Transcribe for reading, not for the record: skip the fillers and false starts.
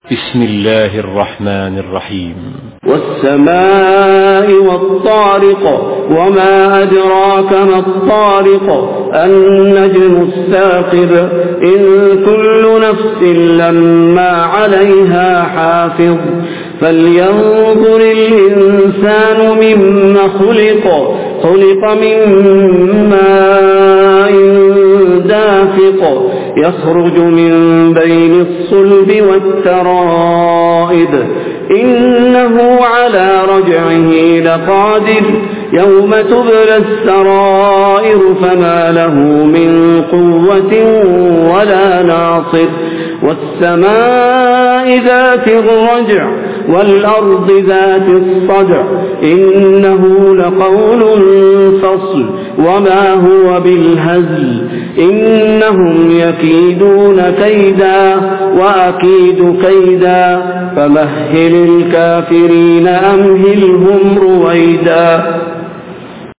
بسم الله الرحمن الرحيم. والسماء والطارق وما أدراك ما الطارق النجم الثاقب إن كل نفس لما عليها حافظ فلينظر الإنسان مما خلق من ماء دافق يخرج من بين الصلب والترائب إنه على رجعه لقادر يوم تبلى السرائر فما له من قوة ولا ناصر والسماء ذات الرجع والأرض ذات الصدع إنه لقول فصل وما هو بالهزل إنهم يكيدون كيدا وأكيد كيدا فمهل الكافرين أمهلهم رويدا.